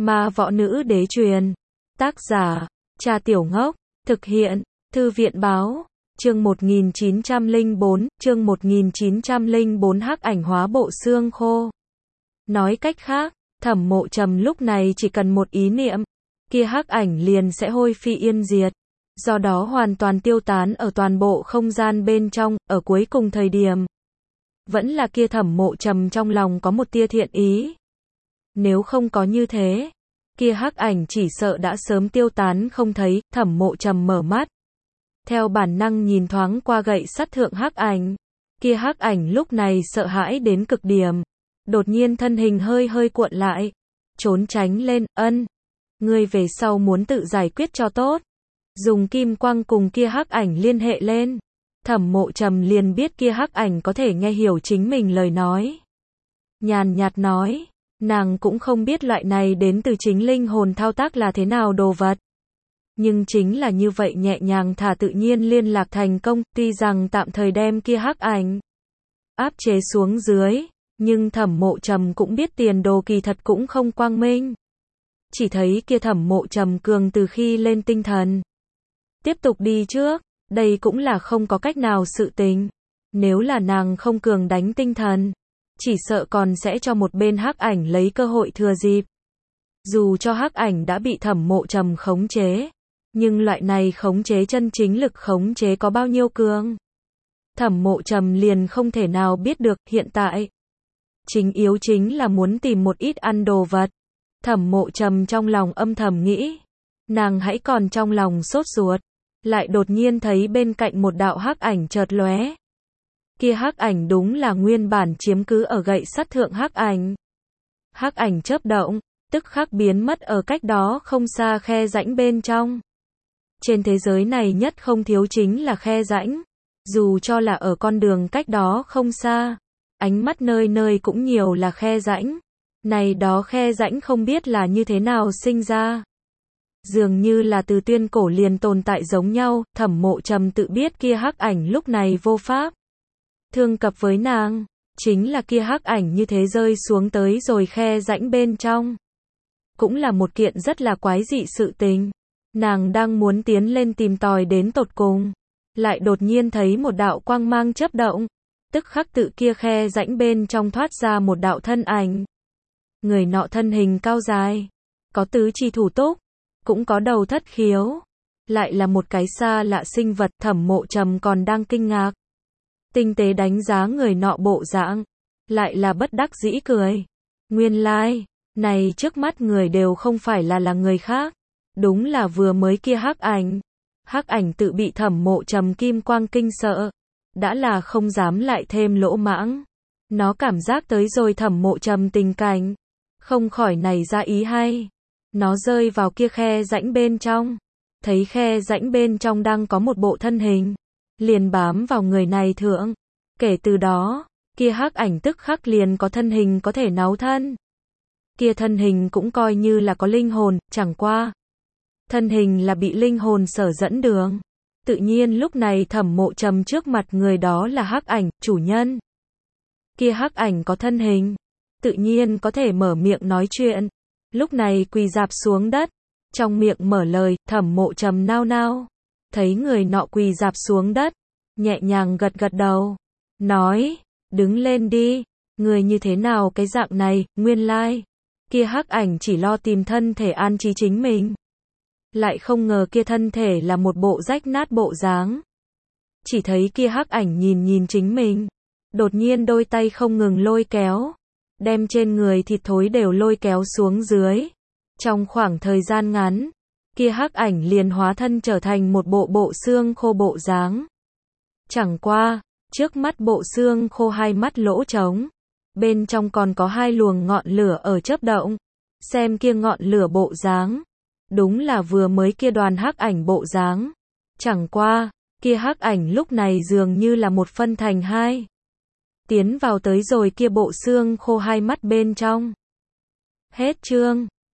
Ma Võ Nữ Đế truyền. Tác giả, Cha Tiểu Ngốc. Thực hiện, Thư viện Báo. Chương 1904, Hắc ảnh hóa bộ xương khô. Nói cách khác, Thẩm Mộ Trầm lúc này chỉ cần một ý niệm, kia hắc ảnh liền sẽ hôi phi yên diệt, do đó hoàn toàn tiêu tán ở toàn bộ không gian bên trong. Ở cuối cùng thời điểm, vẫn là kia Thẩm Mộ Trầm trong lòng có một tia thiện ý. Nếu không có như thế, kia hắc ảnh chỉ sợ đã sớm tiêu tán không thấy. Thẩm Mộ Trầm mở mắt, theo bản năng nhìn thoáng qua gậy sắt thượng hắc ảnh. Kia hắc ảnh lúc này sợ hãi đến cực điểm, đột nhiên thân hình hơi hơi cuộn lại, trốn tránh lên. Ngươi về sau muốn tự giải quyết cho tốt. Dùng kim quang cùng kia hắc ảnh liên hệ lên. Thẩm Mộ Trầm liền biết kia hắc ảnh có thể nghe hiểu chính mình lời nói. Nhàn nhạt nói, nàng cũng không biết loại này đến từ chính linh hồn thao tác là thế nào đồ vật. Nhưng chính là như vậy nhẹ nhàng thả tự nhiên liên lạc thành công. Tuy rằng tạm thời đem kia hắc ảnh áp chế xuống dưới, nhưng Thẩm Mộ Trầm cũng biết tiền đồ kỳ thật cũng không quang minh. Chỉ thấy kia Thẩm Mộ Trầm cường từ khi lên tinh thần, tiếp tục đi trước, đây cũng là không có cách nào sự tình. Nếu là nàng không cường đánh tinh thần, chỉ sợ còn sẽ cho một bên hắc ảnh lấy cơ hội thừa dịp. Dù cho hắc ảnh đã bị Thẩm Mộ Trầm khống chế, nhưng loại này khống chế chân chính lực khống chế có bao nhiêu cường, Thẩm Mộ Trầm liền không thể nào biết được. Hiện tại, chính yếu chính là muốn tìm một ít ăn đồ vật. Thẩm Mộ Trầm trong lòng âm thầm nghĩ. Nàng hãy còn trong lòng sốt ruột, lại đột nhiên thấy bên cạnh một đạo hắc ảnh chợt lóe. Kia hắc ảnh đúng là nguyên bản chiếm cứ ở gậy sắt thượng hắc ảnh. Hắc ảnh chớp động, tức khắc biến mất ở cách đó không xa khe rãnh bên trong. Trên thế giới này nhất không thiếu chính là khe rãnh. Dù cho là ở con đường cách đó không xa, ánh mắt nơi nơi cũng nhiều là khe rãnh. Này đó khe rãnh không biết là như thế nào sinh ra, dường như là từ tuyên cổ liền tồn tại giống nhau. Thẩm Mộ Trầm tự biết kia hắc ảnh lúc này vô pháp thương cập với nàng, chính là kia hắc ảnh như thế rơi xuống tới rồi khe rãnh bên trong, cũng là một kiện rất là quái dị sự tình. Nàng đang muốn tiến lên tìm tòi đến tột cùng, lại đột nhiên thấy một đạo quang mang chớp động, tức khắc tự kia khe rãnh bên trong thoát ra một đạo thân ảnh. Người nọ thân hình cao dài, có tứ chi thủ túc, cũng có đầu thất khiếu, lại là một cái xa lạ sinh vật. Thẩm Mộ Trầm còn đang kinh ngạc, tinh tế đánh giá người nọ bộ dạng, lại là bất đắc dĩ cười. Nguyên lai, này trước mắt người đều không phải là người khác, đúng là vừa mới kia hắc ảnh. Hắc ảnh tự bị Thẩm Mộ Trầm kim quang kinh sợ, đã là không dám lại thêm lỗ mãng. Nó cảm giác tới rồi Thẩm Mộ Trầm tình cảnh, không khỏi nảy ra ý hay. Nó rơi vào kia khe rãnh bên trong, thấy khe rãnh bên trong đang có một bộ thân hình, liền bám vào người này thượng. Kể từ đó, kia hắc ảnh tức khắc liền có thân hình có thể náo thân. Kia thân hình cũng coi như là có linh hồn, chẳng qua thân hình là bị linh hồn sở dẫn đường. Tự nhiên lúc này Thẩm Mộ Trầm trước mặt người đó là hắc ảnh, chủ nhân. Kia hắc ảnh có thân hình, tự nhiên có thể mở miệng nói chuyện. Lúc này quỳ rạp xuống đất, trong miệng mở lời. Thẩm Mộ Trầm nao nao, thấy người nọ quỳ rạp xuống đất, nhẹ nhàng gật gật đầu, nói, đứng lên đi. Người như thế nào cái dạng này? Nguyên lai, kia hắc ảnh chỉ lo tìm thân thể an trí chính mình, lại không ngờ kia thân thể là một bộ rách nát bộ dáng. Chỉ thấy kia hắc ảnh nhìn chính mình, đột nhiên đôi tay không ngừng lôi kéo, đem trên người thịt thối đều lôi kéo xuống dưới. Trong khoảng thời gian ngắn, kia hắc ảnh liền hóa thân trở thành một bộ xương khô bộ dáng. Chẳng qua, trước mắt bộ xương khô hai mắt lỗ trống, bên trong còn có hai luồng ngọn lửa ở chớp động. Xem kia ngọn lửa bộ dáng, đúng là vừa mới kia đoàn hắc ảnh bộ dáng. Chẳng qua, kia hắc ảnh lúc này dường như là một phân thành hai, tiến vào tới rồi kia bộ xương khô hai mắt bên trong. Hết chương.